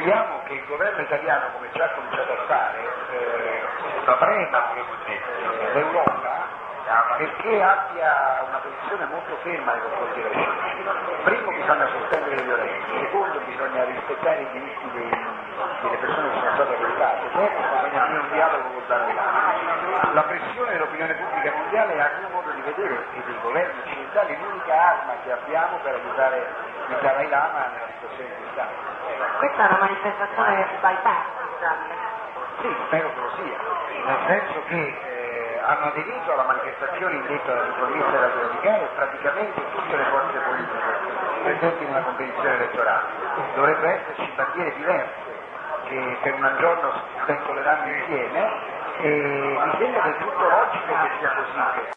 Speriamo che il governo italiano, come già ha cominciato a fare, prema l'Europa perché abbia una posizione molto ferma nei confronti della Cina. Primo, bisogna sospendere le violenze; secondo, bisogna rispettare i diritti delle persone che sono state arrestate; terzo, bisogna avere un dialogo con il Dalai Lama. La pressione dell'opinione pubblica mondiale è, a mio modo di vedere, e dei governi occidentali, l'unica arma che abbiamo per aiutare il Dalai Lama nella situazione in cui sta. Questa è una manifestazione bipartisan. Sì, spero che lo sia, nel senso che hanno aderito alla manifestazione indetta dal riformista radicale praticamente tutte le forze politiche presenti nella competizione elettorale. Dovrebbero esserci bandiere diverse che per un giorno pentoleranno insieme e mi sembra del tutto logico che sia così.